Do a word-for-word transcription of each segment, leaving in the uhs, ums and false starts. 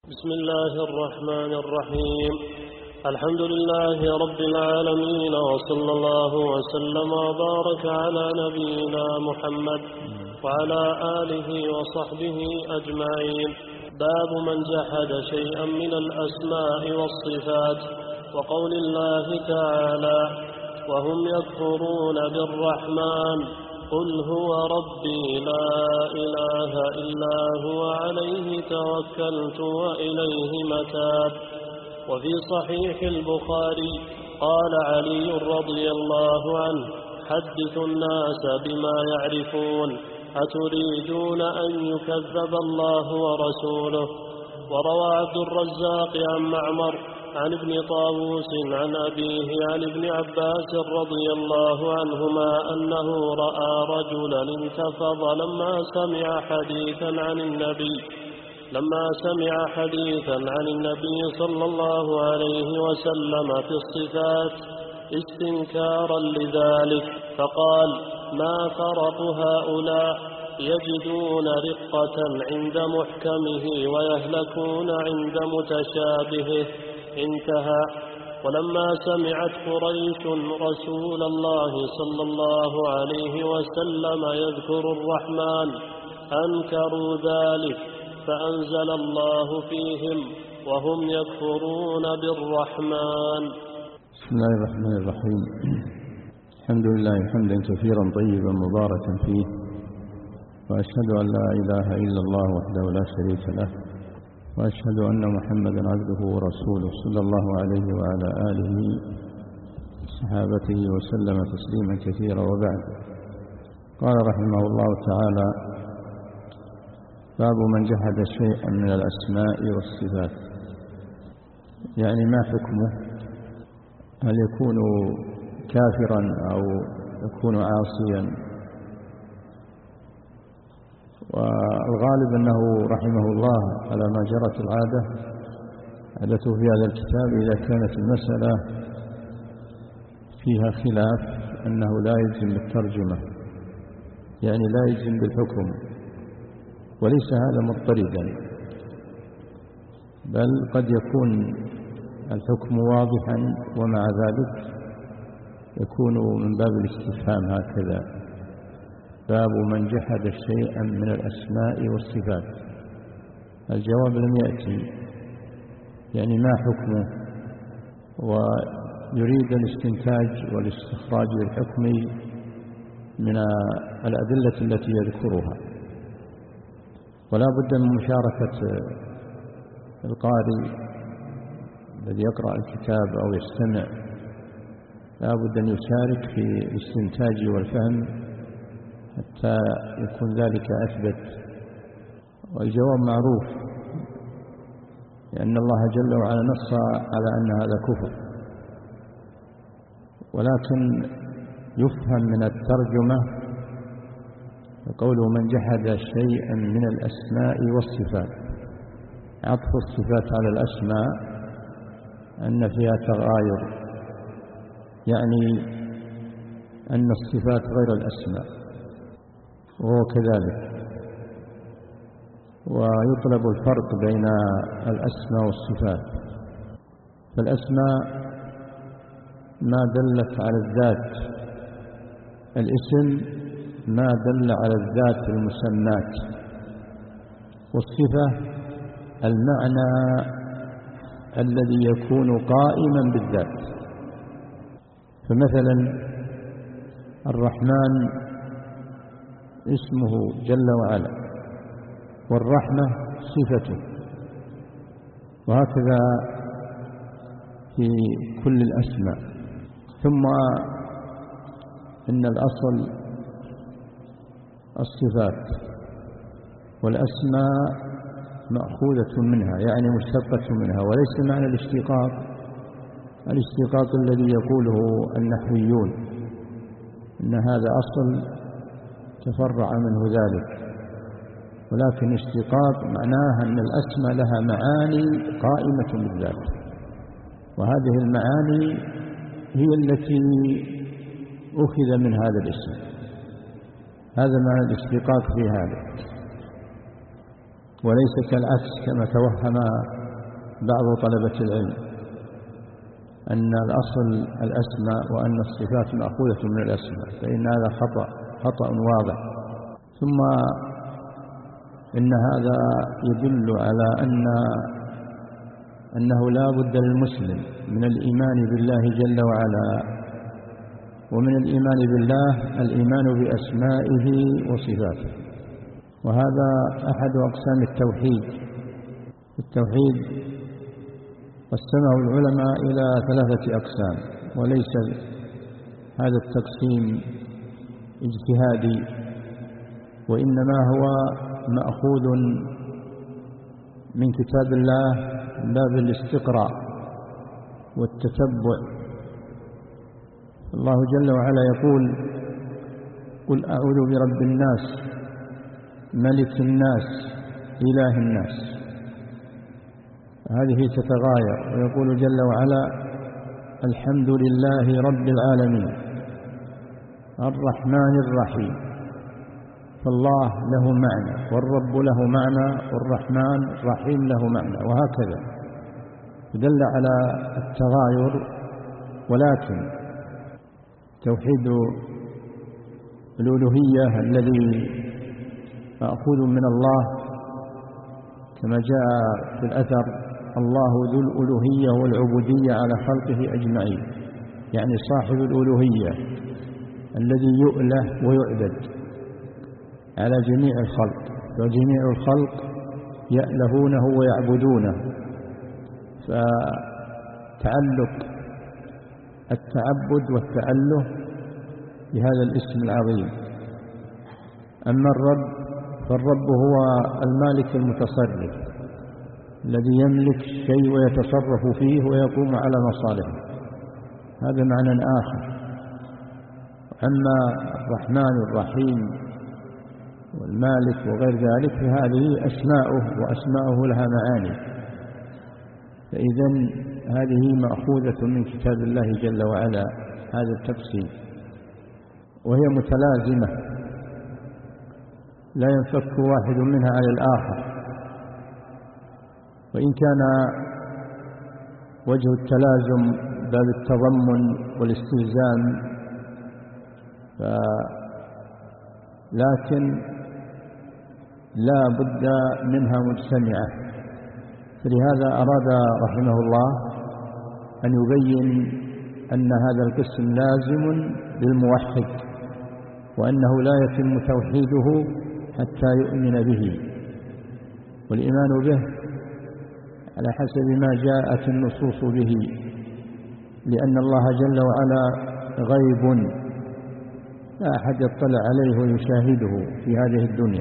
بسم الله الرحمن الرحيم. الحمد لله رب العالمين، وصلى الله وسلم وبارك على نبينا محمد وعلى آله وصحبه أجمعين. باب من جحد شيئا من الأسماء والصفات، وقول الله تعالى: وهم يكفرون بالرحمن قل هو ربي لا إله إلا هو عليه توكلت وإليه متاب. وفي صحيح البخاري قال علي رضي الله عنه: حدثوا الناس بما يعرفون، أتريدون أن يكذب الله ورسوله. وروى عبد الرزاق عن معمر عن ابن طاووس عن أبيه عن ابن عباس رضي الله عنهما أنه رأى رجلا انتفض لما سمع حديثا عن النبي لما سمع حديثا عن النبي صلى الله عليه وسلم في الصفات استنكارا لذلك، فقال: ما فرط هؤلاء، يجدون رقة عند محكمه ويهلكون عند متشابهه. انتهى. ولما سمعت قريش رسول الله صلى الله عليه وسلم يذكر الرحمن أنكروا ذلك، فأنزل الله فيهم: وهم يكفرون بالرحمن. بسم الله الرحمن الرحيم. الحمد لله حمدا كثيرا طيبا مباركا فيه، وأشهد أن لا إله إلا الله وحده لا شريك له، وأشهد أن محمدا عبده ورسوله صلى الله عليه وعلى آله وصحابته وسلم تسليما كثيرا. وبعد، قال رحمه الله تعالى: باب من جحد شيئا من الأسماء والصفات. يعني ما حكمه؟ هل يكون كافرا أو يكون عاصيا؟ والغالب أنه رحمه الله على ما جرت العادة عادته في هذا الكتاب إذا كانت المسألة فيها خلاف أنه لا يلزم بالترجمة، يعني لا يلزم بالحكم، وليس هذا مضطردا، بل قد يكون الحكم واضحا ومع ذلك يكون من باب الاستفهام هكذا: باب من جحد شيئا من الأسماء والصفات. الجواب لم يأتي، يعني ما حكمه، ويريد الاستنتاج والاستخراج للحكم من الأدلة التي يذكرها. ولا بد من مشاركة القارئ الذي يقرأ الكتاب أو يستمع، لا بد أن يشارك في الاستنتاج والفهم حتى يكون ذلك أثبت. والجواب معروف، لأن الله جل وعلا نص على أن هذا كفر، ولكن يفهم من الترجمة قوله: من جحد شيئا من الأسماء والصفات. عطف الصفات على الأسماء أن فيها تغاير، يعني أن الصفات غير الأسماء، وهو كذلك. ويطلب الفرق بين الأسماء والصفات. فالأسماء ما دلت على الذات، الاسم ما دل على الذات المسمات، والصفة المعنى الذي يكون قائما بالذات. فمثلا الرحمن اسمه جل وعلا، والرحمة صفته، وهكذا في كل الأسماء. ثم إن الأصل الصفات، والأسماء مأخوذة منها، يعني مشتقة منها، وليس معنى الاشتقاق الاشتقاق الذي يقوله النحويون إن هذا أصل تفرع منه ذلك، ولكن اشتقاق معناه أن الأسماء لها معاني قائمة بالذات، وهذه المعاني هي التي أخذ من هذا الاسم. هذا معنى الاشتقاق في هذا، وليس كالعكس كما توهم بعض طلبة العلم أن الأصل الأسماء وأن الصفات مأخوذة من الأسماء، فإن هذا خطأ خطأ واضح. ثم إن هذا يدل على أن أنه لا بد للمسلم من الإيمان بالله جل وعلا، ومن الإيمان بالله الإيمان بأسمائه وصفاته، وهذا أحد أقسام التوحيد. التوحيد قسمه العلماء إلى ثلاثة أقسام، وليس هذا التقسيم اجتهادي، وإنما هو مأخوذ من كتاب الله من باب الاستقراء والتتبع. الله جل وعلا يقول: قل أعوذ برب الناس ملك الناس إله الناس. هذه تتغاير. ويقول جل وعلا: الحمد لله رب العالمين الرحمن الرحيم. فالله له معنى، والرب له معنى، والرحمن الرحيم له معنى، وهكذا دل على التغاير. ولكن توحيد الألوهية الذي مأخوذ من الله كما جاء في الأثر: الله ذو الألوهية والعبودية على خلقه أجمعين، يعني صاحب الألوهية الذي يؤله ويعبد على جميع الخلق، وجميع الخلق يألهونه ويعبدونه. فتعلق التعبد والتأله بهذا الاسم العظيم. أما الرب فالرب هو المالك المتصرف الذي يملك الشيء ويتصرف فيه ويقوم على مصالحه، هذا معنى آخر. أما الرحمن الرحيم والمالك وغير ذلك فهذه أسماؤه، وأسماؤه لها معاني. فإذن هذه مأخوذة من كتاب الله جل وعلا هذا التقسيم، وهي متلازمة لا ينفك واحد منها على الآخر. وإن كان وجه التلازم باب التضمن والاستلزام، لكن لا بد منها مجتمعة. فلهذا أراد رحمه الله أن يبين أن هذا القسم لازم للموحد، وأنه لا يتم توحيده حتى يؤمن به. والإيمان به على حسب ما جاءت النصوص به، لأن الله جل وعلا غيب لا أحد يطلع عليه ويشاهده في هذه الدنيا،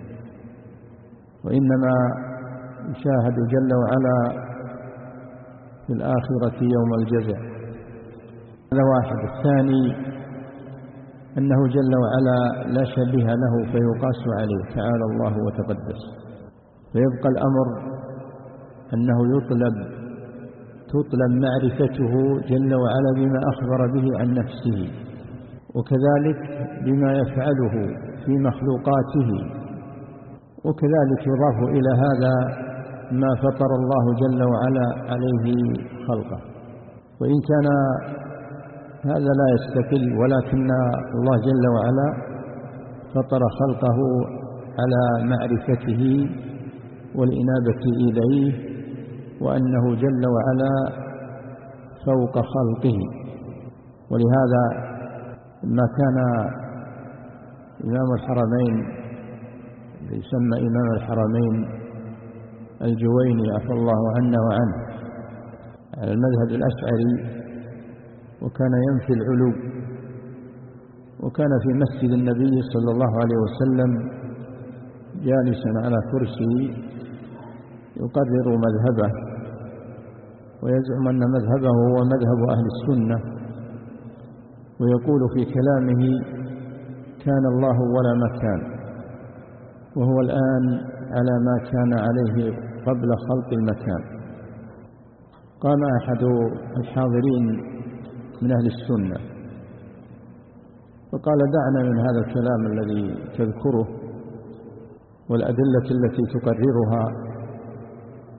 وإنما يشاهد جل وعلا في الآخرة يوم الجزاء. هذا واحد. الثاني أنه جل وعلا لا شبيه له فيقاس عليه، تعالى الله وتقدس. فيبقى الأمر أنه يطلب تطلب معرفته جل وعلا بما أخبر به عن نفسه، وكذلك بما يفعله في مخلوقاته، وكذلك يضاف إلى هذا ما فطر الله جل وعلا عليه خلقه. وإن كان هذا لا يستقل، ولكن الله جل وعلا فطر خلقه على معرفته والإنابة إليه، وأنه جل وعلا فوق خلقه. ولهذا ما كان إمام الحرمين يسمى إمام الحرمين الجويني عفى الله عنه وعنه على المذهب الأشعري، وكان ينفي العلو، وكان في مسجد النبي صلى الله عليه وسلم جالسا على كرسي يقرر مذهبه، ويزعم أن مذهبه هو مذهب أهل السنة، ويقول في كلامه: كان الله ولا مكان، وهو الآن على ما كان عليه قبل خلق المكان. قام أحد الحاضرين من أهل السنة فقال: دعنا من هذا الكلام الذي تذكره والأدلة التي تقررها،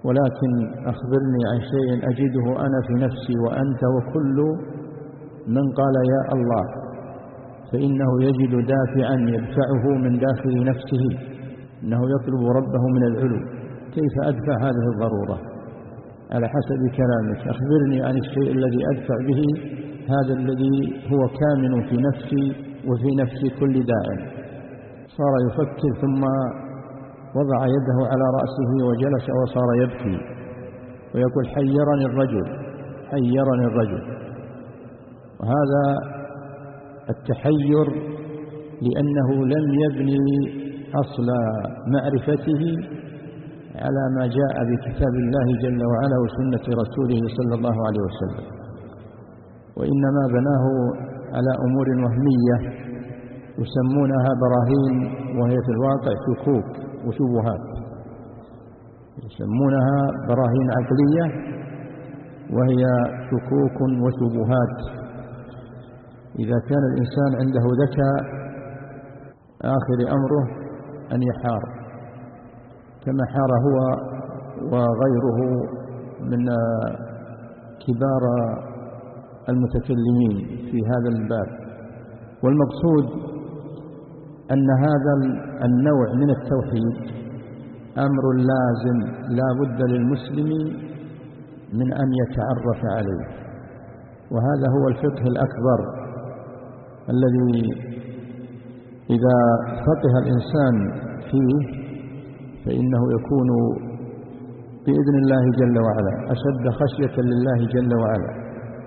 ولكن أخبرني عن شيء أجده أنا في نفسي وأنت وكل من قال يا الله، فإنه يجد دافعا يدفعه من داخل نفسه، إنه يطلب ربه من العلو. كيف أدفع هذه الضرورة؟ على حسب كلامك أخبرني عن الشيء الذي أدفع به هذا الذي هو كامن في نفسي وفي نفس كل داع. صار يفكر ثم وضع يده على رأسه وجلس وصار يبكي ويقول حيرني الرجل حيرني الرجل. وهذا التحير لأنه لم يبني أصل معرفته على ما جاء بكتاب الله جل وعلا وسنة رسوله صلى الله عليه وسلم، وإنما بناه على أمور وهمية يسمونها براهين، وهي في الواقع شكوك وشبهات. يسمونها براهين عقلية وهي شكوك وشبهات. إذا كان الإنسان عنده ذكاء آخر أمره أن يحار كما حار هو وغيره من كبار المتكلمين في هذا الباب. والمقصود أن هذا النوع من التوحيد أمر لازم لا بد للمسلم من أن يتعرف عليه، وهذا هو الفقه الأكبر الذي إذا فقه الإنسان فيه فإنه يكون بإذن الله جل وعلا أشد خشية لله جل وعلا،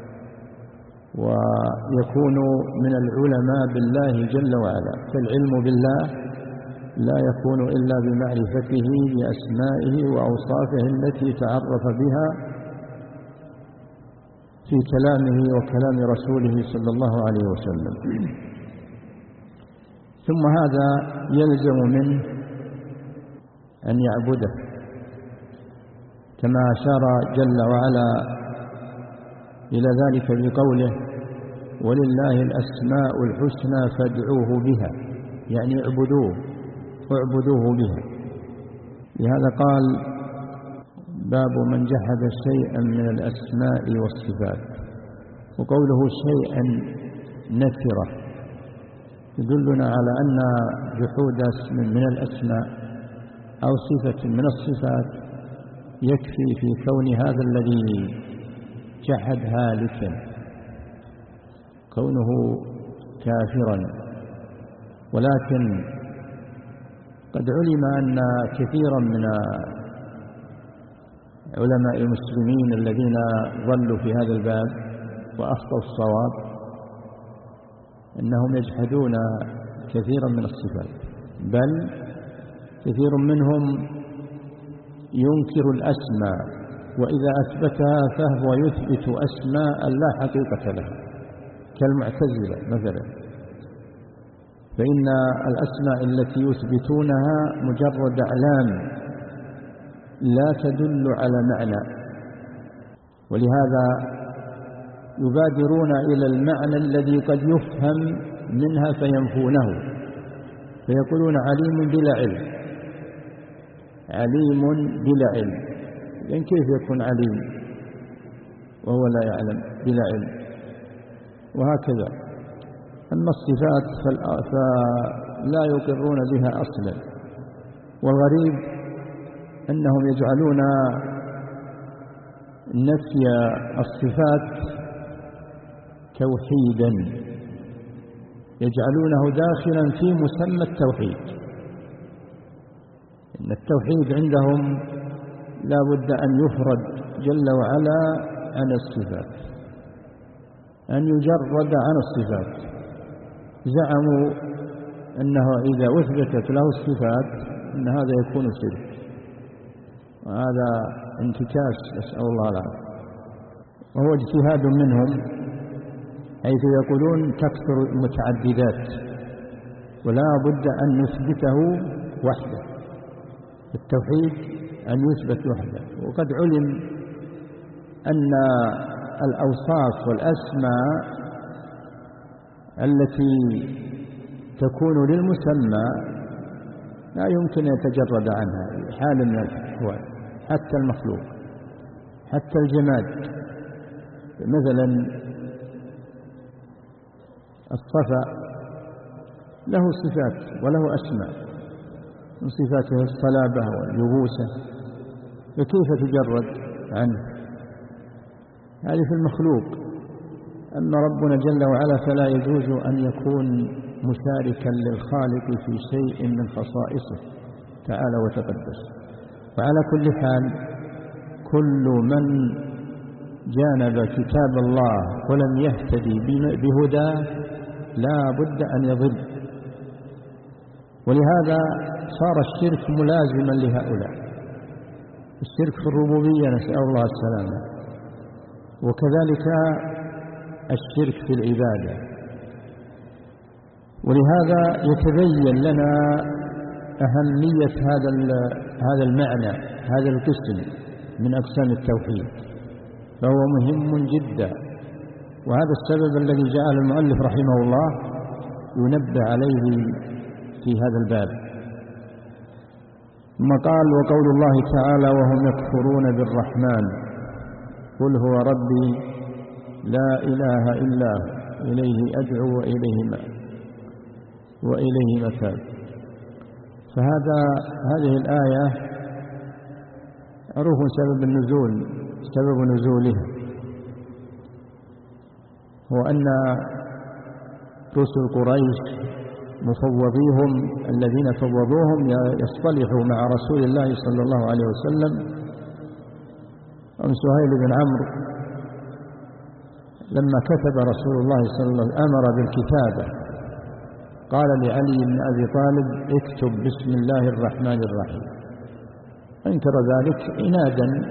ويكون من العلماء بالله جل وعلا. فالعلم بالله لا يكون إلا بمعرفته بأسمائه وأوصافه التي تعرف بها في كلامه وكلام رسوله صلى الله عليه وسلم. ثم هذا يلزم منه أن يعبده كما أشار جل وعلا إلى ذلك بقوله ولله الأسماء الحسنى فادعوه بها، يعني اعبدوه اعبدوه بها. لهذا قال باب من جحد شيئا من الأسماء والصفات. وقوله شيئا نكرة يدلنا على أن جحود اسم من الأسماء أو صفة من الصفات يكفي في كون هذا الذي جحد هالكا، كونه كافرا. ولكن قد علم أن كثيرا من علماء المسلمين الذين ظلوا في هذا الباب وأخطأوا الصواب أنهم يجحدون كثيرا من الصفات، بل كثير منهم ينكر الأسماء، وإذا أثبتها فهو يثبت أسماء لا حقيقة لها كالمعتزلة مثلا، فإن الأسماء التي يثبتونها مجرد أعلام لا تدل على معنى، ولهذا يبادرون إلى المعنى الذي قد يفهم منها فينفونه، فيقولون عليم بلا علم، عليم بلا علم. لأن كيف يكون عليم وهو لا يعلم بلا علم؟ وهكذا. أما الصفات فلا يقرون بها أصلا. والغريب أنهم يجعلون نفي الصفات توحيدا، يجعلونه داخلا في مسمى التوحيد. إن التوحيد عندهم لا بد أن يفرد جل وعلا عن الصفات، أن يجرد عن الصفات. زعموا أنه إذا أثبتت له الصفات أن هذا يكون شرك، وهذا انتكاس نسأل الله العافية. وهو اجتهاد منهم حيث يقولون تكثر المتعددات ولا بد أن نثبته وحده، التوحيد أن يثبت وحده. وقد علم أن الأوصاف والأسماء التي تكون للمسمى لا يمكن أن يتجرد عنها حال من الأحوال، حتى المخلوق، حتى الجماد. مثلا الصفا له صفات وله أسماء، من صفاته الصلابة واليبوسة، فكيف تجرد عنه؟ هذه في المخلوق. أما ربنا جل وعلا فلا يجوز أن يكون مشاركا للخالق في شيء من خصائصه تعالى وتقدس. وعلى كل حال كل من جانب كتاب الله ولم يهتدي بهدى لا بد أن يضل، ولهذا صار الشرك ملازما لهؤلاء. الشرك في الربوبية نسأل الله السلامة، وكذلك الشرك في العبادة. ولهذا يتبين لنا أهمية هذا هذا المعنى، هذا القسم من أقسام التوحيد، فهو مهم جدا. وهذا السبب الذي جعل المؤلف رحمه الله ينبه عليه في هذا الباب. ثم قال: وقول الله تعالى: وهم يكفرون بالرحمن قل هو ربي لا إله إلا هو إليه أدعو وإليه وإليه متاب. فهذا هذه الآية عروف سبب النزول، سبب نزولها هو أن رسل قريش مفوضيهم الذين فوضوهم يصطلحوا مع رسول الله صلى الله عليه وسلم. أم سهيل بن عمرو لما كتب رسول الله صلى الله عليه وسلم أمر بالكتابة، قال لعلي بن أبي طالب: اكتب بسم الله الرحمن الرحيم. أنكر ذلك عنادا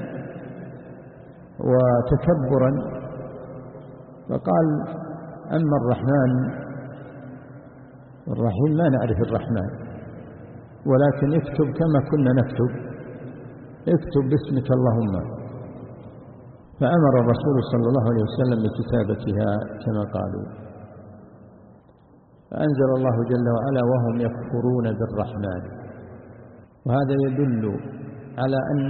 وتكبرا، فقال: أما الرحمن الرحيم ما نعرف الرحمن، ولكن اكتب كما كنا نكتب، اكتب باسمك اللهم. فأمر الرسول صلى الله عليه وسلم بكتابتها كما قالوا. فأنزل الله جل وعلا: وهم يكفرون بالرحمن. وهذا يدل على أن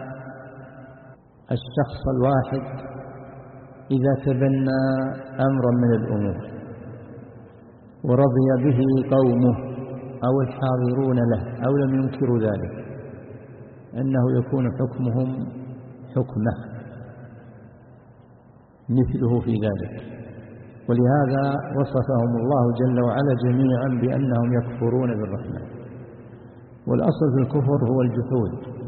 الشخص الواحد إذا تبنى أمرا من الأمور ورضي به قومه أو الحاضرون له أو لم ينكروا ذلك، أنه يكون حكمهم حكمه مثله في ذلك. ولهذا وصفهم الله جل وعلا جميعا بأنهم يكفرون بالرحمن. والأصل في الكفر هو الجحود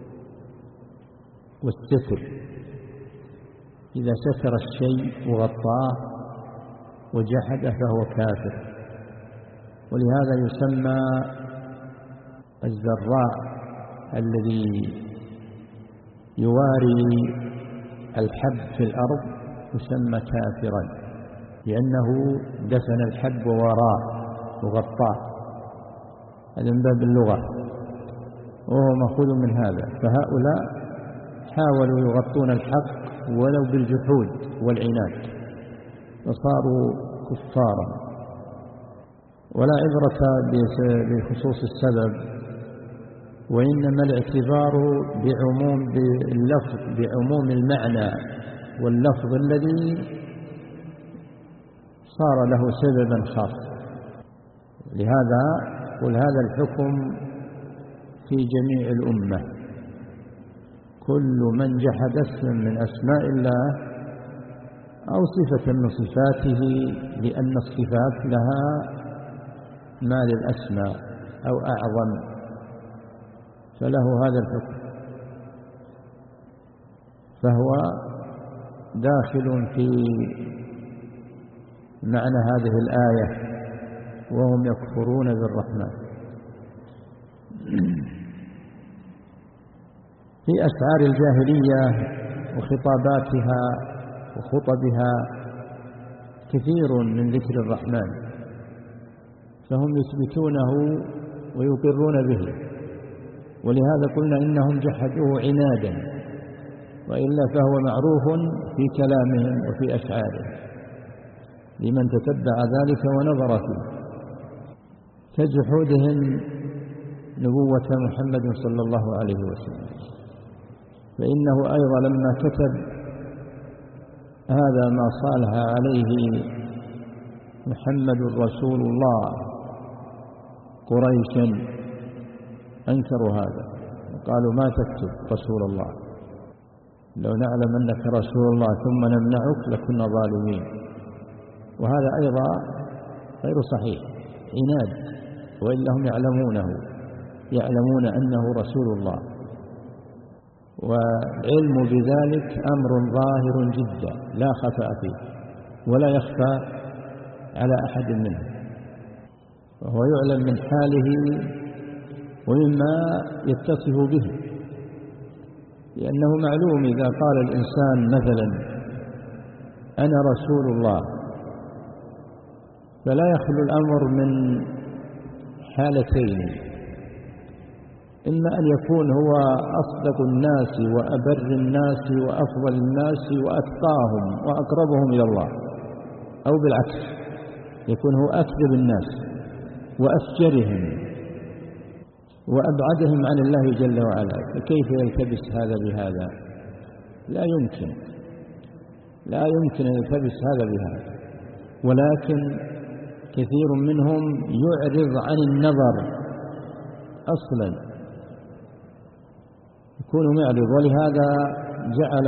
والستر، إذا ستر الشيء وغطاه وجحد فهو كافر. ولهذا يسمى الزراء الذي يواري الحب في الأرض يسمى كافرا، لأنه دفن الحب ووراه وغطاه. هذا من باب اللغة وهو مأخوذ من هذا. فهؤلاء حاولوا يغطون الحق ولو بالجحود والعناد، فصاروا كفارا. ولا عبرة بخصوص السبب، وإنما الاعتبار بعموم اللفظ، بعموم المعنى واللفظ الذي صار له سببا خاص. لهذا قل هذا الحكم في جميع الأمة، كل من جحد اسما من أسماء الله أو صفة من صفاته، لأن الصفات لها ما للأسماء أو أعظم، فله هذا الحكم، فهو داخل في معنى هذه الآية: وهم يكفرون بالرحمن. في أشعار الجاهلية وخطاباتها وخطبها كثير من ذكر الرحمن، فهم يثبتونه ويقرون به. ولهذا قلنا إنهم جحدوه عنادا، وإلا فهو معروف في كلامهم وفي أشعارهم لمن تتبع ذلك ونظر فيه، كجحودهم نبوة محمد صلى الله عليه وسلم. فإنه أيضا لما كتب هذا ما صالح عليه محمد رسول الله قريشا أنكروا هذا، قالوا ما تكتب رسول الله، لو نعلم أنك رسول الله ثم نمنعك لكنا ظالمين. وهذا أيضا غير صحيح، عناد، وإلا هم يعلمونه، يعلمون أنه رسول الله، والعلم بذلك أمر ظاهر جدا لا خفاء فيه ولا يخفى على أحد منهم، وهو يعلم من حاله ومما يتصف به، لأنه معلوم إذا قال الإنسان مثلا أنا رسول الله فلا يخلو الأمر من حالتين، إما أن يكون هو أصدق الناس وأبر الناس وأفضل الناس وأتقاهم وأقربهم إلى الله، أو بالعكس يكون هو أكذب الناس وأفجرهم وأبعدهم عن الله جل وعلا، فكيف يلتبس هذا بهذا؟ لا يمكن لا يمكن أن يلتبس هذا بهذا. ولكن كثير منهم يعرض عن النظر أصلا، يكون معرض. ولهذا جعل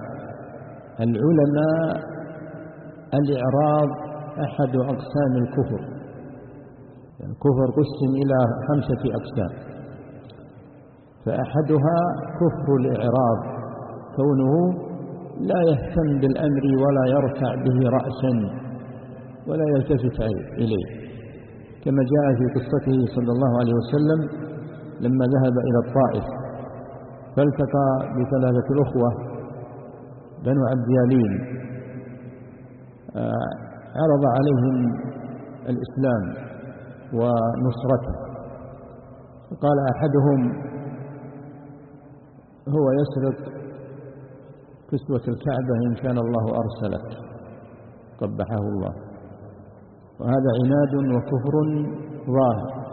العلماء الإعراض أحد أقسام الكفر، الكفر قسم إلى خمسة أقسام، فأحدها كفر الإعراض، كونه لا يهتم بالأمر ولا يرفع به رأسا ولا يلتفت إليه، كما جاء في قصته صلى الله عليه وسلم لما ذهب إلى الطائف فالتقى بثلاثة الأخوة بنو عبد يالين، عرض عليهم الإسلام ونصرته، قال أحدهم هو يسرق كسوة الكعبة إن كان الله أرسلك، قبحه الله. وهذا عناد وكفر ظاهر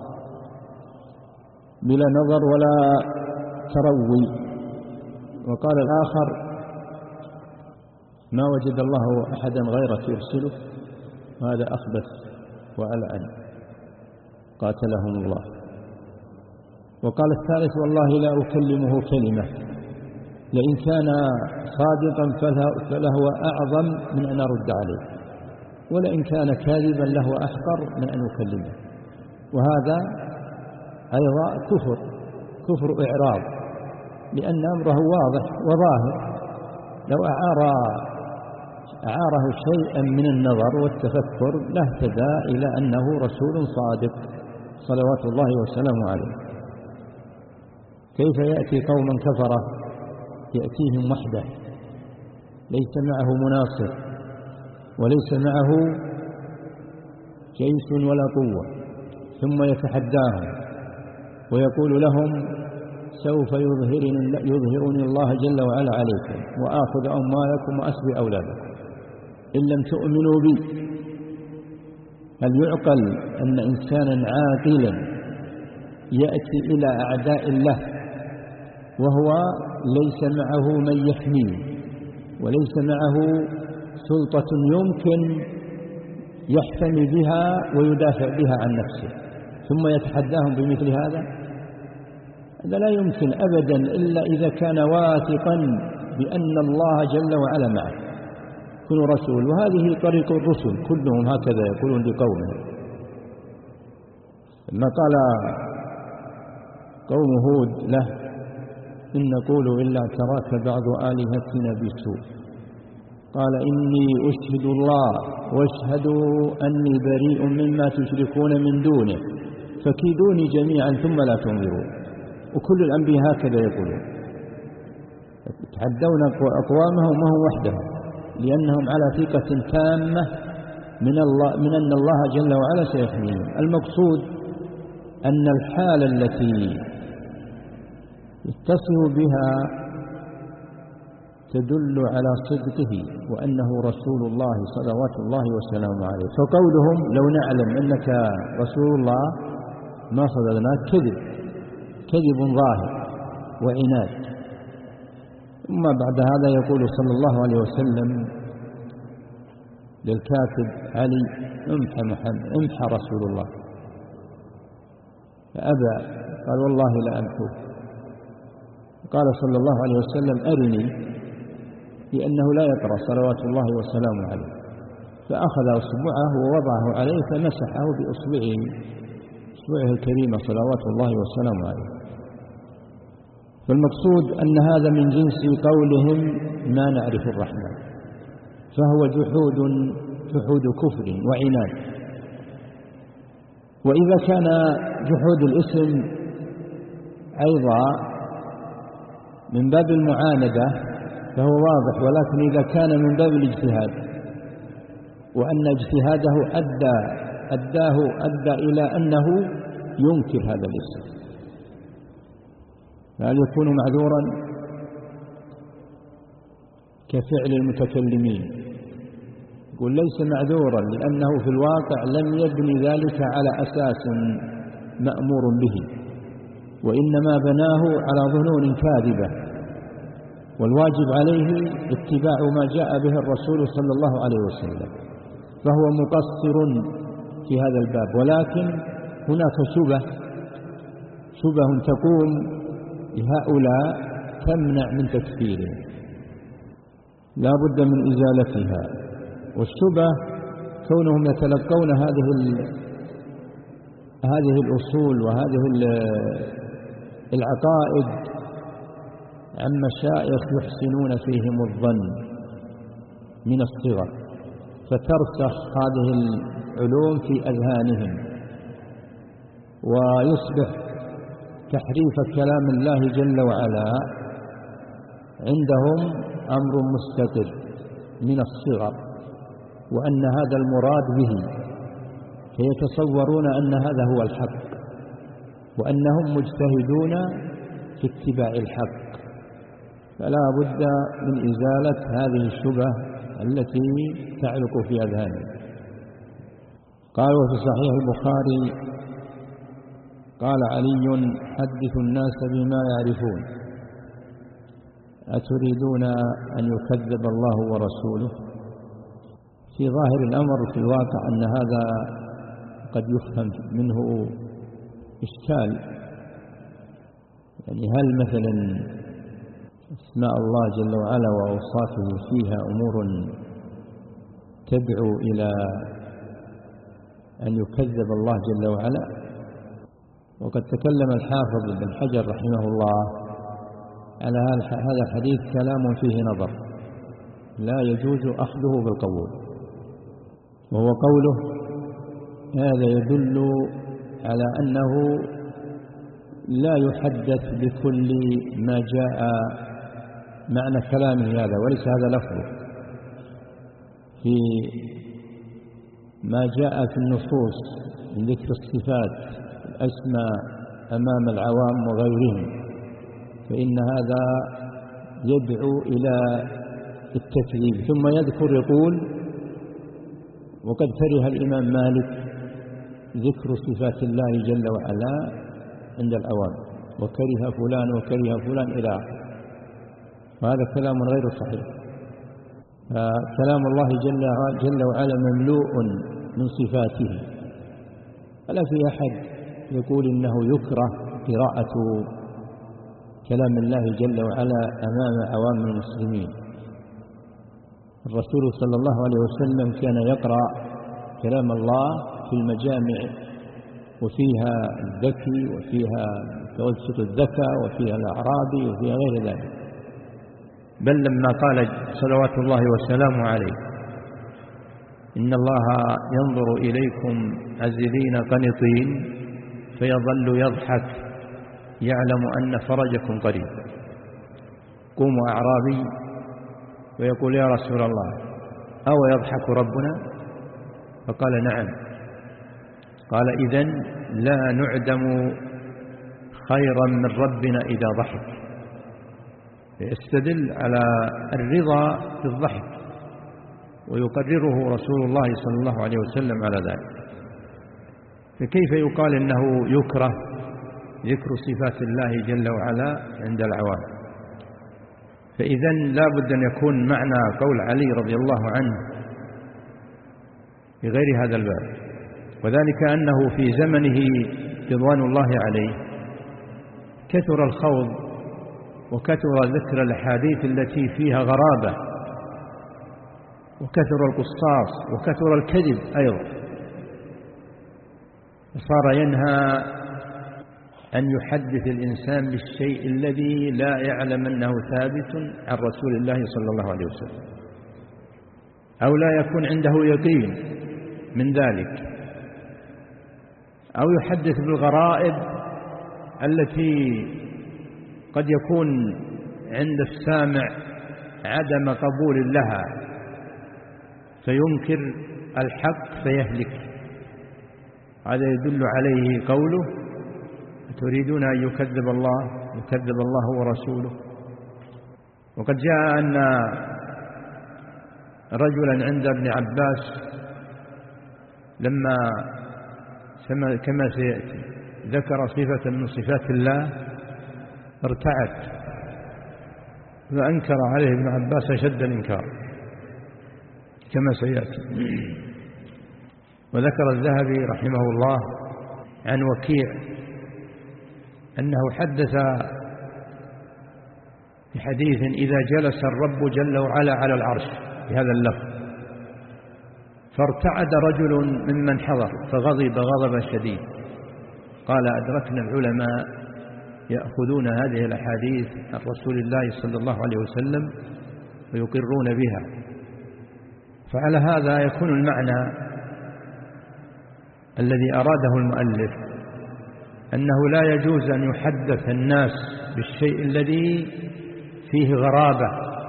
بلا نظر ولا تروي. وقال الآخر ما وجد الله أحدا غيرك يرسله، وهذا أخبث وألعن، قاتلهم الله. وقال الثالث والله لا أكلمه كلمة، لئن كان صادقا فلهو أعظم من أن أرد عليه، ولئن كان كاذبا لهو أحقر من أن أكلمه. وهذا أيضا كفر كفر إعراض، لأن أمره واضح وظاهر، لو أعار أعاره شيئا من النظر والتفكر لاهتدى إلى أنه رسول صادق صلوات الله وسلامه عليه. كيف يأتي قوما كفرة يأتيهم وحده ليس معه مناصر وليس معه جيش ولا قوة، ثم يتحداهم ويقول لهم سوف يظهرني, يظهرني الله جل وعلا عليكم وآخذ أموالكم وأسبي أولادكم إن لم تؤمنوا بي. هل يعقل أن إنسانا عاقلا يأتي إلى أعداء الله وهو ليس معه من يحميه وليس معه سلطة يمكن يحتمي بها ويدافع بها عن نفسه، ثم يتحداهم بمثل هذا؟ هذا لا يمكن أبدا إلا إذا كان واثقا بأن الله جل وعلا معه، كن رسول. وهذه طريق الرسل كلهم هكذا يقولون لقومهم. لما قال قوم هود له إن نقول إلا تراك بعض آلهتنا بسوء، قال إني أشهد الله واشهدوا أني بريء مما تشركون من دونه فكيدوني جميعا ثم لا تنظرون. وكل الأنبياء هكذا يقولون، يتحدون أقوامهم وهم وحدهم، لأنهم على ثقة تامة من الله من أن الله جل وعلا سيحميهم. المقصود أن الحالة التي يتصف بها تدل على صدقه وأنه رسول الله صلوات الله وسلامه عليه. فقولهم لو نعلم أنك رسول الله ما صدقناك كذب كذب ظاهر وعناد. ثم بعد هذا يقول صلى الله عليه وسلم للكاتب علي: امحى محمد، امحى رسول الله. فأبى، قال: والله لا أمحوه. قال صلى الله عليه وسلم: أرني، لأنه لا يقرأ صلوات الله وسلامه عليه. فأخذ أصبعه ووضعه عليه فمسحه بأصبعه أصبعه الكريمة صلوات الله وسلامه عليه. فالمقصود أن هذا من جنس قولهم ما نعرف الرحمن، فهو جحود جحود كفر وعناد. وإذا كان جحود الاسم أيضا من باب المعاندة فهو واضح، ولكن إذا كان من باب الاجتهاد وأن اجتهاده أدى أداه أدى إلى أنه ينكر هذا الاسم، فهل يكون معذورا كفعل المتكلمين؟ يقول ليس معذورا، لأنه في الواقع لم يبني ذلك على أساس مأمور به، وإنما بناه على ظنون كاذبة، والواجب عليه اتباع ما جاء به الرسول صلى الله عليه وسلم، فهو مقصر في هذا الباب. ولكن هناك شبه شبه تقوم لهؤلاء تمنع من تكفيرهم، لا بد من إزالتها. والشبه كونهم يتلقون هذه هذه الأصول وهذه العقائد عن مشايخ يحسنون فيهم الظن من الصغر، فترسخ هذه العلوم في أذهانهم، ويصبح تحريف كلام الله جل وعلا عندهم أمر مستتر من الصغر، وأن هذا المراد به، فيتصورون أن هذا هو الحق، وأنهم مجتهدون في اتباع الحق. فلا بد من إزالة هذه الشبه التي تعلق في أذهانهم. قال: وفي صحيح البخاري قال علي: حدثوا الناس بما يعرفون، أتريدون أن يكذب الله ورسوله؟ في ظاهر الأمر في الواقع أن هذا قد يفهم منه إشكال، يعني هل مثلا اسماء الله جل وعلا وأوصافه فيها أمور تدعو إلى أن يكذب الله جل وعلا؟ وقد تكلم الحافظ بن حجر رحمه الله على هذا الحديث كلام فيه نظر لا يجوز أخذه بالقبول، وهو قوله: هذا يدل على أنه لا يحدث بكل ما جاء معنى كلامه هذا، وليس هذا لفظه، في ما جاء في النصوص من ذكر الصفات الأسماء أمام العوام وغيرهم، فإن هذا يدعو إلى التكذيب. ثم يذكر يقول: وقد كره الإمام مالك ذكر صفات الله جل وعلا عند العوام، وكره فلان وكره فلان إلى آخره. وهذا كلام غير صحيح. كلام الله جل, جل وعلا مملوء من صفاته، فلا في أحد يقول إنه يكره قراءة كلام الله جل وعلا أمام عوام المسلمين. الرسول صلى الله عليه وسلم كان يقرأ كلام الله في المجامع، وفيها الذكي وفيها متوسط الذكاء وفيها الأعرابي وفيها غير ذلك. بل لما قال صلوات الله وسلامه عليه: إن الله ينظر إليكم عزلين قنطين فيظل يضحك يعلم أن فرجكم قريب. قوم أعرابي ويقول: يا رسول الله، أو يضحك ربنا؟ فقال: نعم. قال: إذن لا نعدم خيرا من ربنا إذا ضحك. يستدل على الرضا بالضحك، ويقرره رسول الله صلى الله عليه وسلم على ذلك. فكيف يقال إنه يكره ذكر صفات الله جل وعلا عند العوام؟ فإذا لا بد أن يكون معنى قول علي رضي الله عنه في غير هذا الباب، وذلك أنه في زمنه رضوان الله عليه كثر الخوض وكثر ذكر الأحاديث التي فيها غرابة وكثر القصاص وكثر الكذب أيضا، صار ينهى أن يحدث الإنسان بالشيء الذي لا يعلم أنه ثابت عن رسول الله صلى الله عليه وسلم، أو لا يكون عنده يقين من ذلك، أو يحدث بالغرائب التي قد يكون عند السامع عدم قبول لها فينكر الحق فيهلك. هذا يدل عليه قوله: تريدون أن يكذب الله يكذب الله ورسوله. وقد جاء أن رجلا عند ابن عباس لما كما سيأتي ذكر صفة من صفات الله ارتعد فأنكر عليه ابن عباس أشد الإنكار كما سيأتي. وذكر الذهبي رحمه الله عن وكيع أنه حدث في حديث: إذا جلس الرب جل وعلا على العرش، بهذا اللفظ، فارتعد رجل ممن حضر فغضب غضبا شديد. قال: أدركنا العلماء يأخذون هذه الأحاديث عن رسول الله صلى الله عليه وسلم ويقرون بها. فعلى هذا يكون المعنى الذي أراده المؤلف أنه لا يجوز أن يحدث الناس بالشيء الذي فيه غرابة،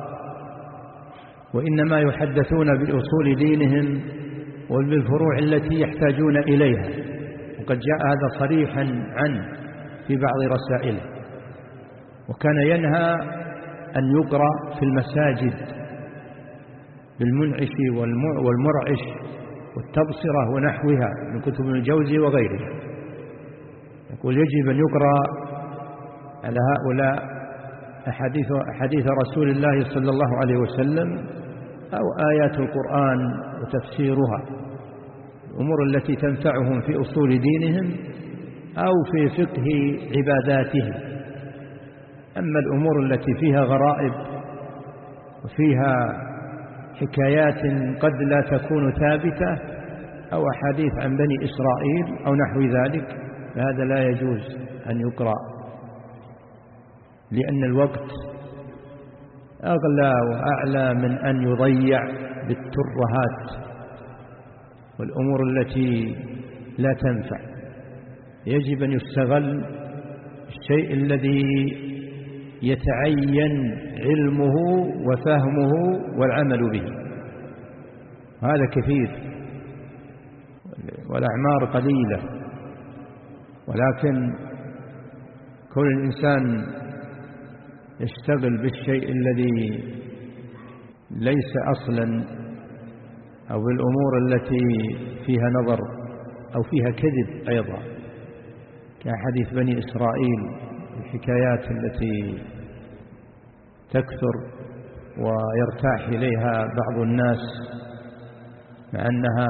وإنما يحدثون بأصول دينهم وبالفروع التي يحتاجون إليها. وقد جاء هذا صريحا عنه في بعض رسائله. وكان ينهى أن يقرأ في المساجد بالمنعش والمرعش والتبصرة ونحوها من كتب الجوزي وغيرها. يقول: يجب أن يقرأ على هؤلاء أحاديث, أحاديث رسول الله صلى الله عليه وسلم أو آيات القرآن وتفسيرها، الأمور التي تنفعهم في أصول دينهم أو في فقه عباداتهم. أما الأمور التي فيها غرائب وفيها حكايات قد لا تكون ثابتة أو أحاديث عن بني إسرائيل أو نحو ذلك، فهذا لا يجوز أن يقرأ، لأن الوقت أغلى وأعلى من أن يضيع بالترهات والأمور التي لا تنفع. يجب أن يستغل الشيء الذي يتعين علمه وفهمه والعمل به، هذا كثير والأعمار قليلة. ولكن كل الإنسان يشتغل بالشيء الذي ليس أصلا أو بالأمور التي فيها نظر أو فيها كذب أيضا، كحديث بني إسرائيل، الحكايات التي تكثر ويرتاح إليها بعض الناس، مع أنها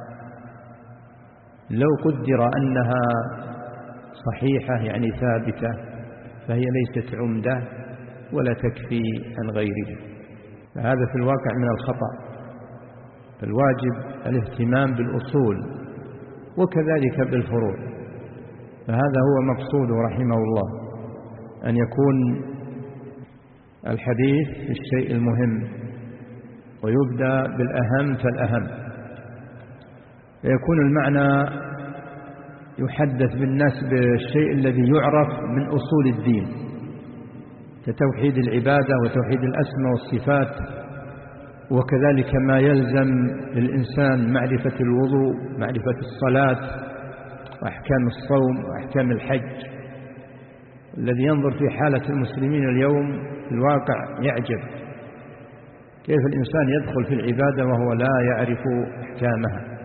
لو قدر أنها صحيحة يعني ثابتة فهي ليست عمدة ولا تكفي عن غيره. فهذا في الواقع من الخطأ. فالواجب الاهتمام بالأصول وكذلك بالفروع. فهذا هو مقصوده رحمه الله، أن يكون الحديث في الشيء المهم ويبدأ بالأهم فالأهم، فيكون المعنى يحدث بالناس بالشيء الذي يعرف من أصول الدين كتوحيد العبادة وتوحيد الأسماء والصفات، وكذلك ما يلزم للإنسان معرفة الوضوء، معرفة الصلاة، وأحكام الصوم وأحكام الحج. الذي ينظر في حالة المسلمين اليوم في الواقع يعجب كيف الإنسان يدخل في العبادة وهو لا يعرف أحكامها.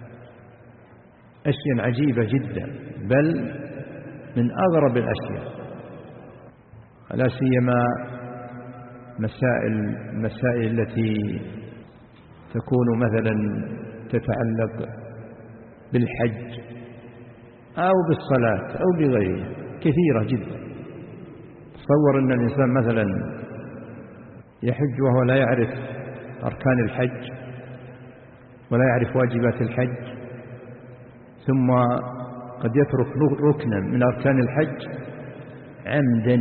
أشياء عجيبة جدا، بل من أغرب الأشياء، لا سيما مسائل المسائل التي تكون مثلا تتعلق بالحج أو بالصلاة أو بغيرها كثيرة جدا. تصور أن الإنسان مثلا يحج وهو لا يعرف أركان الحج ولا يعرف واجبات الحج، ثم قد يترك ركنا من أركان الحج عمدا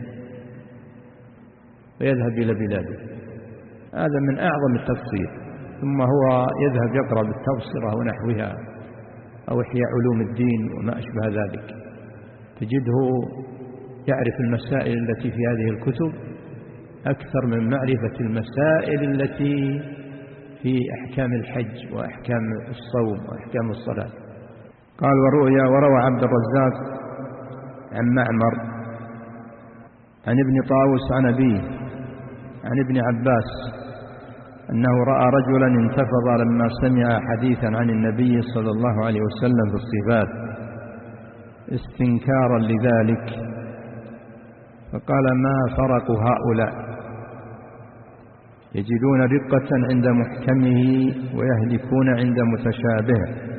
ويذهب إلى بلاده. هذا من أعظم التقصير. ثم هو يذهب يقرأ بالتبصرة ونحوها أو إحياء علوم الدين وما أشبه ذلك، تجده يعرف المسائل التي في هذه الكتب أكثر من معرفة المسائل التي في أحكام الحج وأحكام الصوم وأحكام الصلاة. قال ورؤيا وروى عبد الرزاق عن معمر عن ابن طاووس عن أبيه عن ابن عباس أنه رأى رجلا انتفض لما سمع حديثا عن النبي صلى الله عليه وسلم في الصفات استنكارا لذلك، فقال ما فرق هؤلاء يجدون رقة عند محكمه ويهلكون عند متشابهه.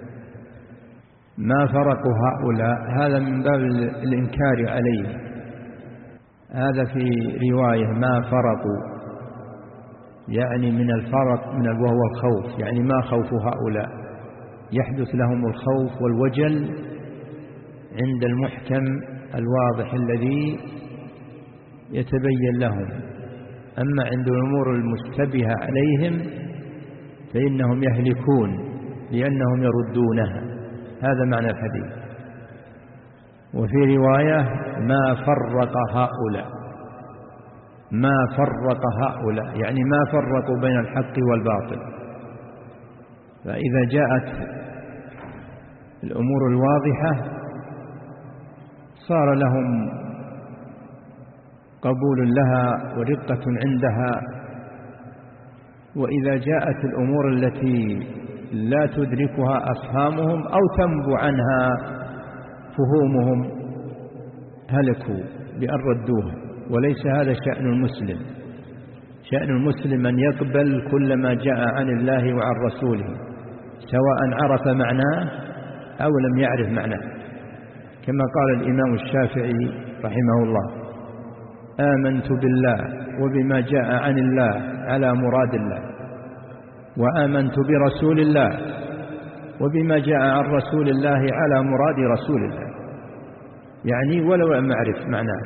ما فرق هؤلاء، هذا من باب الإنكار عليه. هذا في رواية ما فرقوا، يعني من الفرق من وهو الخوف، يعني ما خوف هؤلاء، يحدث لهم الخوف والوجل عند المحكم الواضح الذي يتبين لهم، أما عند الأمور المشتبهة عليهم فإنهم يهلكون لأنهم يردونها. هذا معنى الحديث. وفي رواية ما فرق هؤلاء، ما فرق هؤلاء يعني ما فرقوا بين الحق والباطل. فإذا جاءت الأمور الواضحة صار لهم قبول لها ورقة عندها، وإذا جاءت الأمور التي لا تدركها أفهامهم أو تنبو عنها فهومهم هلكوا بأن ردوها. وليس هذا شأن المسلم. شأن المسلم أن يقبل كل ما جاء عن الله وعن رسوله، سواء عرف معناه أو لم يعرف معناه، كما قال الإمام الشافعي رحمه الله: آمنت بالله وبما جاء عن الله على مراد الله، وآمنت برسول الله وبما جاء عن رسول الله على مراد رسول الله، يعني ولو لم أعرف معناه.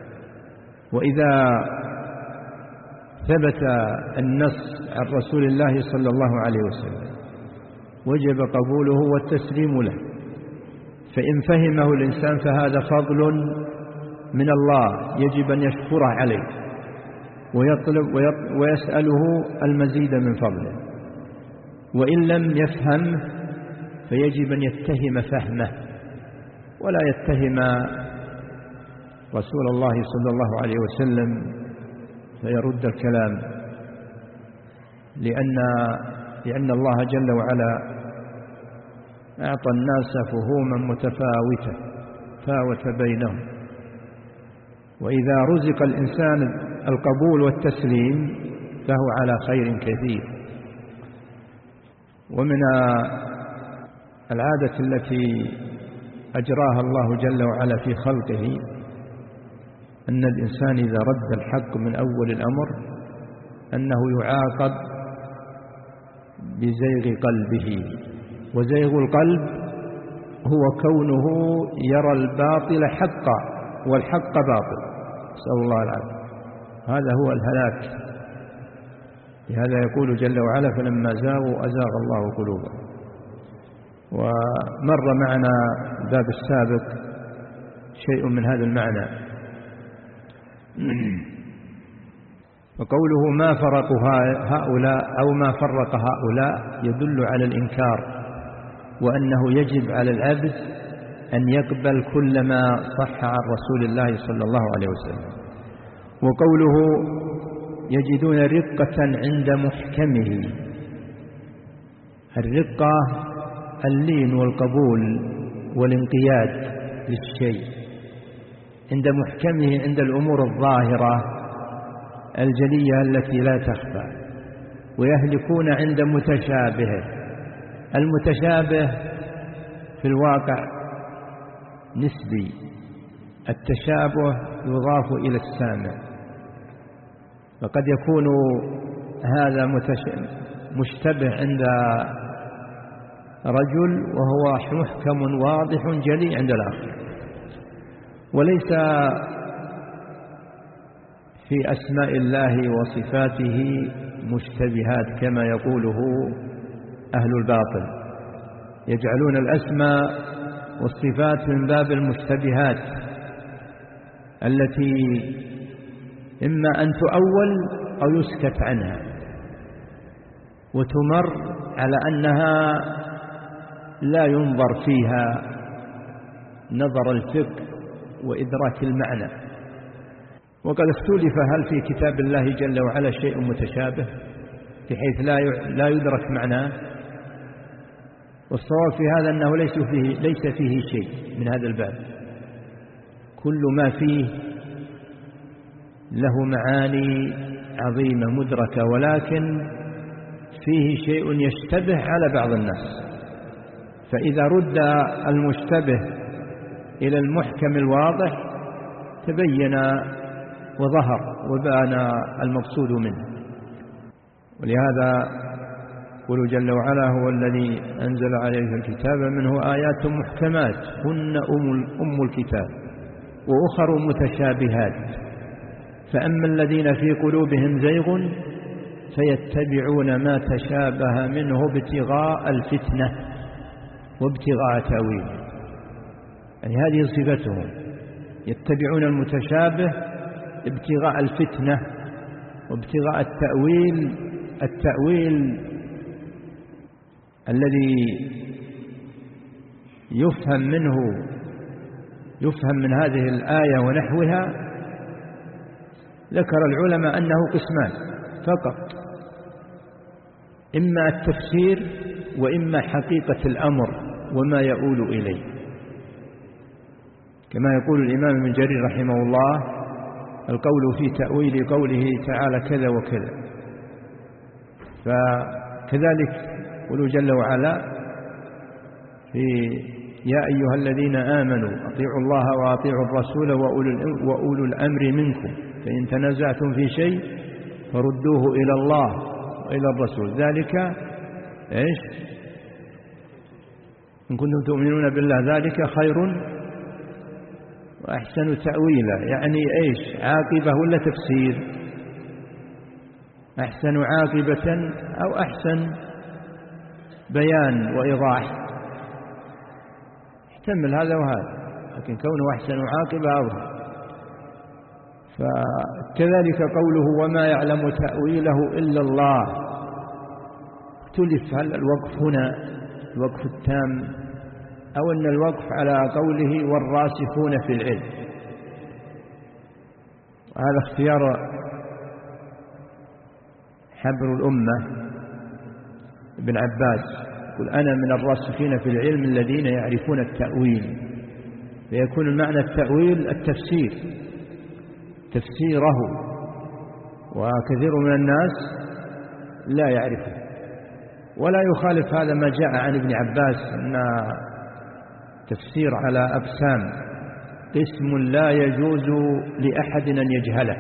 وإذا ثبت النص عن رسول الله صلى الله عليه وسلم وجب قبوله والتسليم له، فإن فهمه الإنسان فهذا فضل من الله يجب أن يشكره عليه ويطلب ويسأله المزيد من فضله. وإن لم يفهم فيجب أن يتهم فهمه ولا يتهم رسول الله صلى الله عليه وسلم فيرد الكلام، لأن لأن الله جل وعلا أعطى الناس فهوما متفاوتة فاوت بينهم، وإذا رزق الإنسان القبول والتسليم فهو على خير كثير. ومن العادة التي أجراها الله جل وعلا في خلقه أن الإنسان إذا رد الحق من أول الأمر أنه يعاقب بزيغ قلبه، وزيغ القلب هو كونه يرى الباطل حقا والحق باطل، نسأل الله العافية. هذا هو الهلاك. لهذا يقول جل وعلا: فلما زاغوا أزاغ الله قلوبهم. ومر معنا باب السابق شيء من هذا المعنى. وقوله ما فرق هؤلاء أو ما فرق هؤلاء يدل على الإنكار، وأنه يجب على العبد أن يقبل كل ما صح عن رسول الله صلى الله عليه وسلم. وقوله يجدون رقة عند محكمه، الرقة اللين والقبول والانقياد للشيء عند محكمه، عند الأمور الظاهرة الجلية التي لا تخفى، ويهلكون عند متشابهه. المتشابه في الواقع نسبي، التشابه يضاف إلى السامع، فقد يكون هذا مشتبه عند رجل وهو محكم واضح جلي عند الآخر. وليس في أسماء الله وصفاته مشتبهات كما يقوله أهل الباطل، يجعلون الأسماء والصفات من باب المشتبهات التي إما أن تؤول أو يسكت عنها وتمر على أنها لا ينظر فيها نظر الفقه وإدراك المعنى. وقد اختلف هل في كتاب الله جل وعلا شيء متشابه بحيث لا لا يدرك معناه، والصواب في هذا أنه ليس فيه, ليس فيه شيء من هذا الباب، كل ما فيه له معاني عظيمة مدركة، ولكن فيه شيء يشتبه على بعض الناس. فإذا رد المشتبه إلى المحكم الواضح تبين وظهر وبان المقصود منه. ولهذا يقول جل وعلا: هو الذي أنزل عليك الكتاب منه آيات محكمات هن أم الكتاب وأخر متشابهات، فأما الذين في قلوبهم زيغ فيتبعون ما تشابه منه ابتغاء الفتنة وابتغاء تأويله. يعني هذه صفتهم، يتبعون المتشابه ابتغاء الفتنة وابتغاء التأويل، التأويل الذي يفهم منه يفهم من هذه الآية ونحوها. ذكر العلماء أنه قسمان فقط، إما التفسير وإما حقيقة الأمر وما يؤول إليه، كما يقول الإمام ابن جرير رحمه الله: القول في تأويل قوله تعالى كذا وكذا. فكذلك يقول جل وعلا في: يا أيها الذين آمنوا أطيعوا الله وأطيعوا الرسول وأولو الأمر منكم فإن تنازعتم في شيء فردوه إلى الله وإلى الرسول ذلك إيش إن كنتم تؤمنون بالله ذلك خير وأحسن تأويلا. يعني إيش؟ عاقبة ولا تفسير؟ أحسن عاقبة أو أحسن بيان وإيضاح، يحتمل هذا وهذا، لكن كونه أحسن عاقبة أظهر. فكذلك قوله: وما يعلم تأويله إلا الله. اختلف هل الوقف هنا الوقف التام أو أن الوقف على قوله والراسخون في العلم. هذا اختيار حبر الأمة ابن عباس، يقول: أنا من الراسخين في العلم الذين يعرفون التأويل. فيكون المعنى التأويل التفسير تفسيره، وكثير من الناس لا يعرفه. ولا يخالف هذا ما جاء عن ابن عباس أن تفسير على أقسام، قسم لا يجوز لأحد أن يجهله،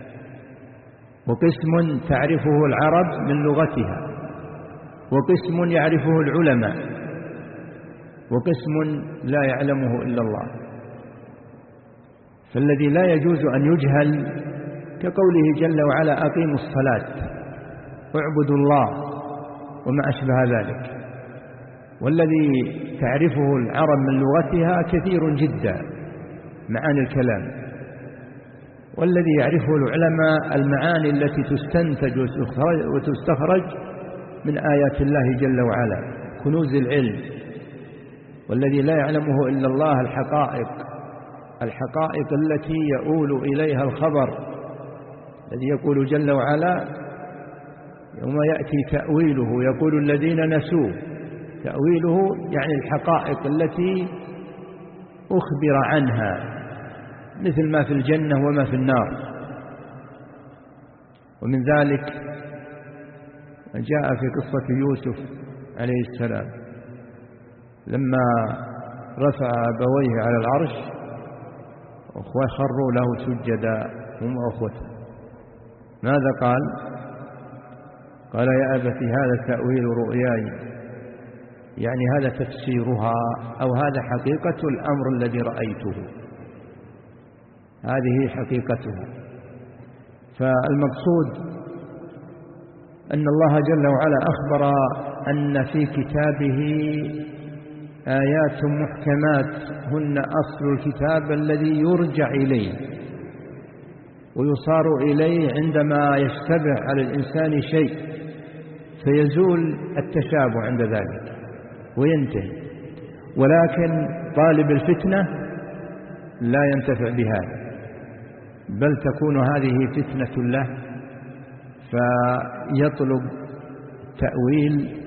وقسم تعرفه العرب من لغتها، وقسم يعرفه العلماء، وقسم لا يعلمه إلا الله. فالذي لا يجوز أن يجهل كقوله جل وعلا: أقيموا الصلاة واعبدوا الله وما أشبه ذلك. والذي تعرفه العرب من لغتها كثير جدا معاني الكلام، والذي يعرفه العلماء المعاني التي تستنتج وتستخرج من آيات الله جل وعلا، كنوز العلم. والذي لا يعلمه إلا الله الحقائق الحقائق التي يؤول إليها الخبر، الذي يقول جل وعلا: يوم يأتي تأويله يقول الذين نسوه. تأويله يعني الحقائق التي أخبر عنها، مثل ما في الجنة وما في النار. ومن ذلك جاء في قصة يوسف عليه السلام لما رفع أبويه على العرش وخروا له سجدا هم وأخوته، ماذا قال؟ قال يا أبت هذا تأويل رؤياي، يعني هذا تفسيرها أو هذا حقيقة الأمر الذي رأيته، هذه حقيقتها. فالمقصود أن الله جل وعلا أخبر أن في كتابه آيات محكمات هن أصل الكتاب الذي يرجع إليه ويصار إليه عندما يشتبه على الإنسان شيء فيزول التشابه عند ذلك وينتهي. ولكن طالب الفتنة لا ينتفع بهذا، بل تكون هذه فتنة له فيطلب تأويل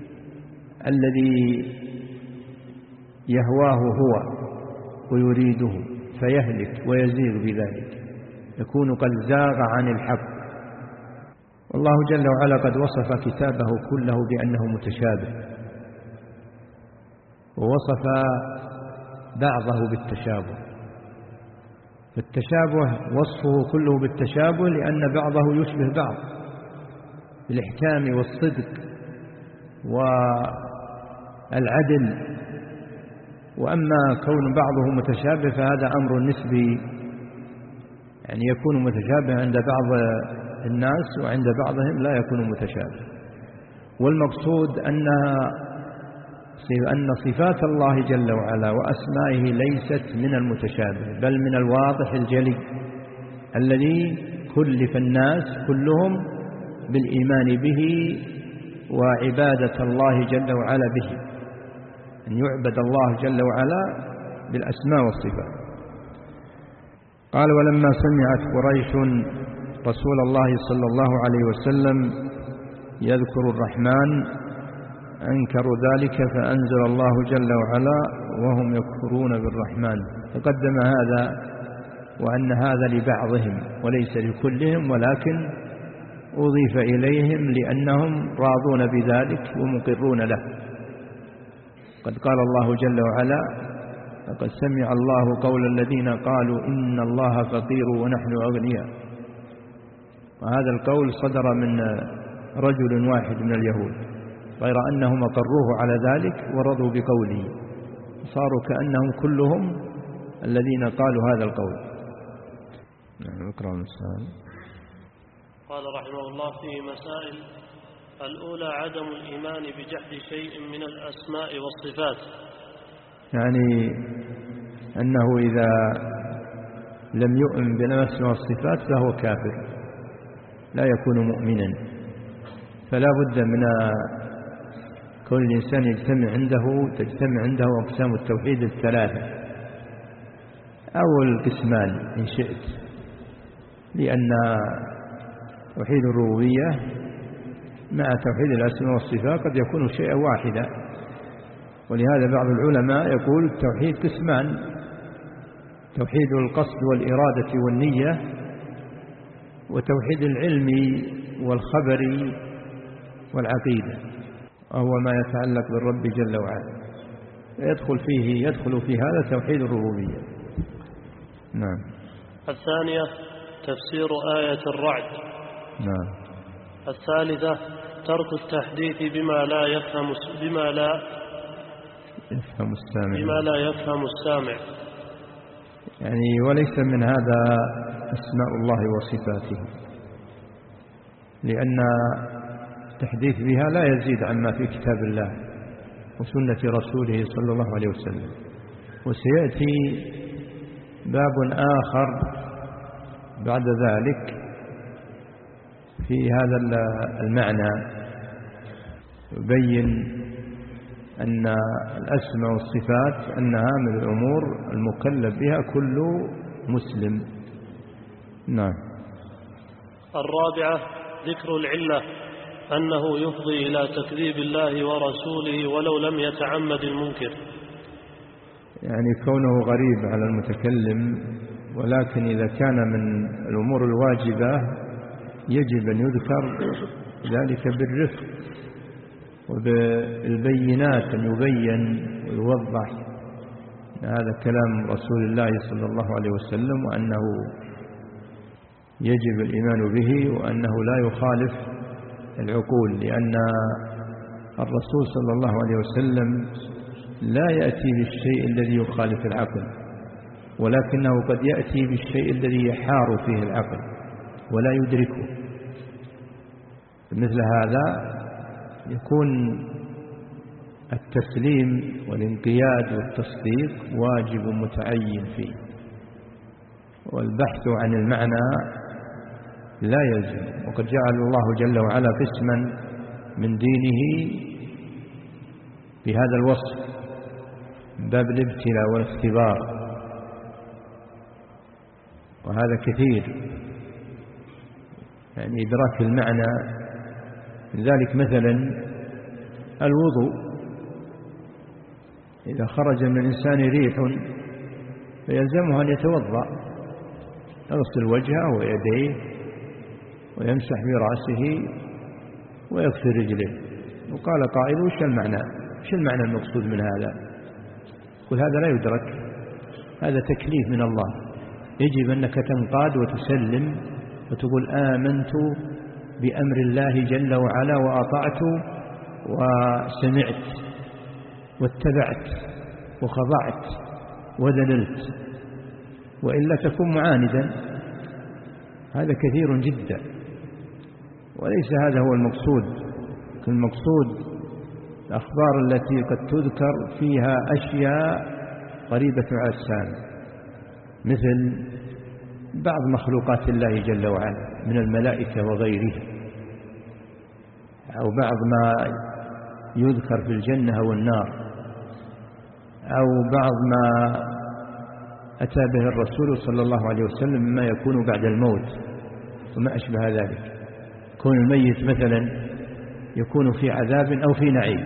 الذي يهواه هو ويريده فيهلك ويزيغ بذلك، يكون قد زاغ عن الحق. والله جل وعلا قد وصف كتابه كله بأنه متشابه، ووصف بعضه بالتشابه، فالتشابه وصفه كله بالتشابه لأن بعضه يشبه بعض بالإحكام والصدق والعدل. وأما كون بعضه متشابه فهذا أمر نسبي، يعني يكون متشابه عند بعض الناس وعند بعضهم لا يكون متشابه. والمقصود أنها أن صفات الله جل وعلا وأسمائه ليست من المتشابه بل من الواضح الجلي الذي كلف الناس كلهم بالإيمان به وعبادة الله جل وعلا به، أن يعبد الله جل وعلا بالأسماء والصفات. قال ولما سمعت قريش رسول الله صلى الله عليه وسلم يذكر الرحمن أنكروا ذلك فأنزل الله جل وعلا وهم يكفرون بالرحمن. تقدم هذا وأن هذا لبعضهم وليس لكلهم، ولكن أضيف إليهم لأنهم راضون بذلك ومقرون له. قد قال الله جل وعلا لقد سمع الله قول الذين قالوا إن الله فقير ونحن أغنياء، وهذا القول صدر من رجل واحد من اليهود، غير أنهم أقروه على ذلك ورضوا بقوله، صاروا كأنهم كلهم الذين قالوا هذا القول. نعم اقرأ المسائل. قال رحمه الله فيه مسائل: الأولى عدم الإيمان بجحد شيء من الأسماء والصفات، يعني أنه إذا لم يؤمن بالأسماء والصفات فهو كافر لا يكون مؤمنا. فلا بد من كل الإنسان يجتمع عنده تجتمع عنده أقسام التوحيد الثلاثة أو القسمان إن شئت، لأن توحيد الربوبية مع توحيد الأسماء والصفات قد يكون شيئا واحدا. ولهذا بعض العلماء يقول التوحيد قسمان: توحيد القصد والإرادة والنية، وتوحيد العلم والخبر والعقيدة، وهو ما يتعلق بالرب جل وعلا، يدخل فيه يدخل في هذا توحيد الربوبية. نعم. الثانية تفسير آية الرعد. نعم. الثالثة ترك التحديث بما لا يفهم بما لا يفهم السامع بما لا يفهم السامع، يعني وليس من هذا أسماء الله وصفاته، لأن التحديث بها لا يزيد عما في كتاب الله وسنة رسوله صلى الله عليه وسلم. وسيأتي باب آخر بعد ذلك في هذا المعنى يبين أن الأسماء والصفات أنها من الأمور المكلف بها كل مسلم. نعم. الرابعة ذكر العلة، أنه يفضي إلى تكذيب الله ورسوله ولو لم يتعمد المنكر، يعني كونه غريب على المتكلم، ولكن إذا كان من الأمور الواجبة يجب أن يذكر ذلك بالرفق وبالبينات، أن يبين ويوضح هذا كلام رسول الله صلى الله عليه وسلم، وأنه يجب الإيمان به، وأنه لا يخالف العقول، لأن الرسول صلى الله عليه وسلم لا يأتي بالشيء الذي يخالف العقل، ولكنه قد يأتي بالشيء الذي يحار فيه العقل ولا يدركه. مثل هذا يكون التسليم والانقياد والتصديق واجب متعين فيه، والبحث عن المعنى لا يلزم. وقد جعل الله جل وعلا قسما من دينه بهذا الوصف، باب الابتلاء والاختبار، وهذا كثير، يعني إدراك المعنى. لذلك مثلا الوضوء، إذا خرج من الإنسان ريح فيلزمه أن يتوضأ، يغسل وجهه ويديه ويمسح برأسه ويغسل رجله. وقال قائل: وش المعنى؟ وش المعنى المقصود من هذا؟ قل هذا لا يدرك، هذا تكليف من الله. يجب أنك تنقاد وتسلم وتقول آمنت بأمر الله جل وعلا وأطعت وسمعت واتبعت وخضعت وذللت، وإلا تكون معاندا. هذا كثير جدا، وليس هذا هو المقصود. المقصود الأخبار التي قد تذكر فيها أشياء قريبة على السامع، مثل بعض مخلوقات الله جل وعلا من الملائكة وغيرها، أو بعض ما يذكر في الجنة والنار، أو بعض ما أتى به الرسول صلى الله عليه وسلم مما يكون بعد الموت وما أشبه ذلك. كون الميت مثلا يكون في عذاب أو في نعيم.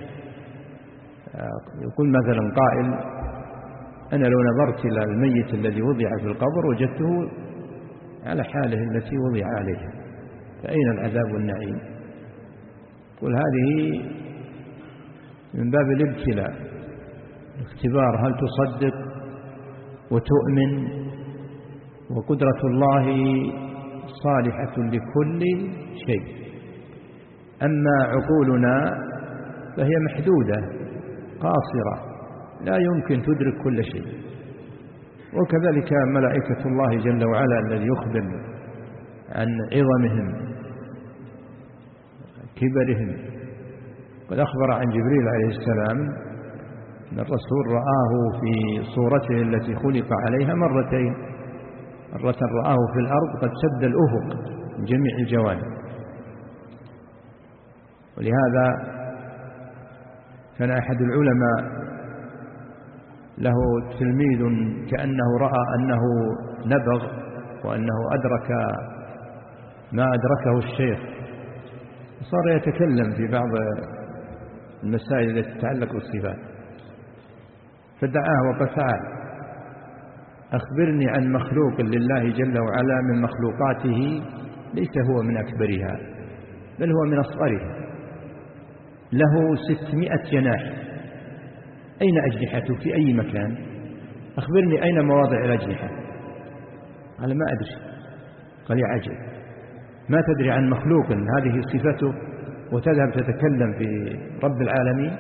يقول مثلا قائل: أنا لو نظرت إلى الميت الذي وضع في القبر وجدته على حاله التي وضع عليها، فأين العذاب والنعيم؟ قل هذه من باب الابتلاء، الاختبار، هل تصدق وتؤمن؟ وقدرة الله صالحة لكل شيء. أما عقولنا فهي محدودة قاصرة، لا يمكن تدرك كل شيء. وكذلك ملائكة الله جل وعلا الذي يخبر عن عظمهم كبرهم. قد أخبر عن جبريل عليه السلام أن الرسول رآه في صورته التي خلق عليها مرتين، مرة رآه في الأرض قد سد الأفق من جميع الجوانب. ولهذا كان أحد العلماء له تلميذ كأنه رأى أنه نبغ وأنه أدرك ما أدركه الشيخ، صار يتكلم في بعض المسائل التي تتعلق بالصفات، فدعاه وقال: تعال أخبرني عن مخلوق لله جل وعلا من مخلوقاته ليس هو من أكبرها بل هو من أصغرها، له ستمائة جناح، أين أجنحته؟ في أي مكان؟ أخبرني أين مواضع الأجنحة؟ قال: ما أدري. قال: يا عجب، ما تدري عن مخلوق هذه صفته وتذهب تتكلم في رب العالمين؟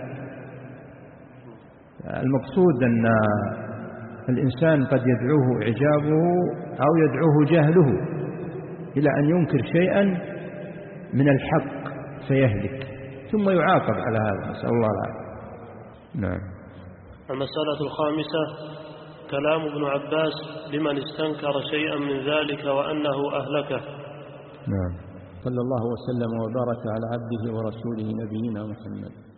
المقصود أن الإنسان قد يدعوه إعجابه أو يدعوه جهله إلى أن ينكر شيئا من الحق فيهلك، ثم يعاقب على هذا، نسأل الله العافية. نعم. المسألة الخامسة: كلام ابن عباس لمن استنكر شيئا من ذلك وأنه أهلكه. نعم. صلى الله وسلم وبارك على عبده ورسوله نبينا محمد.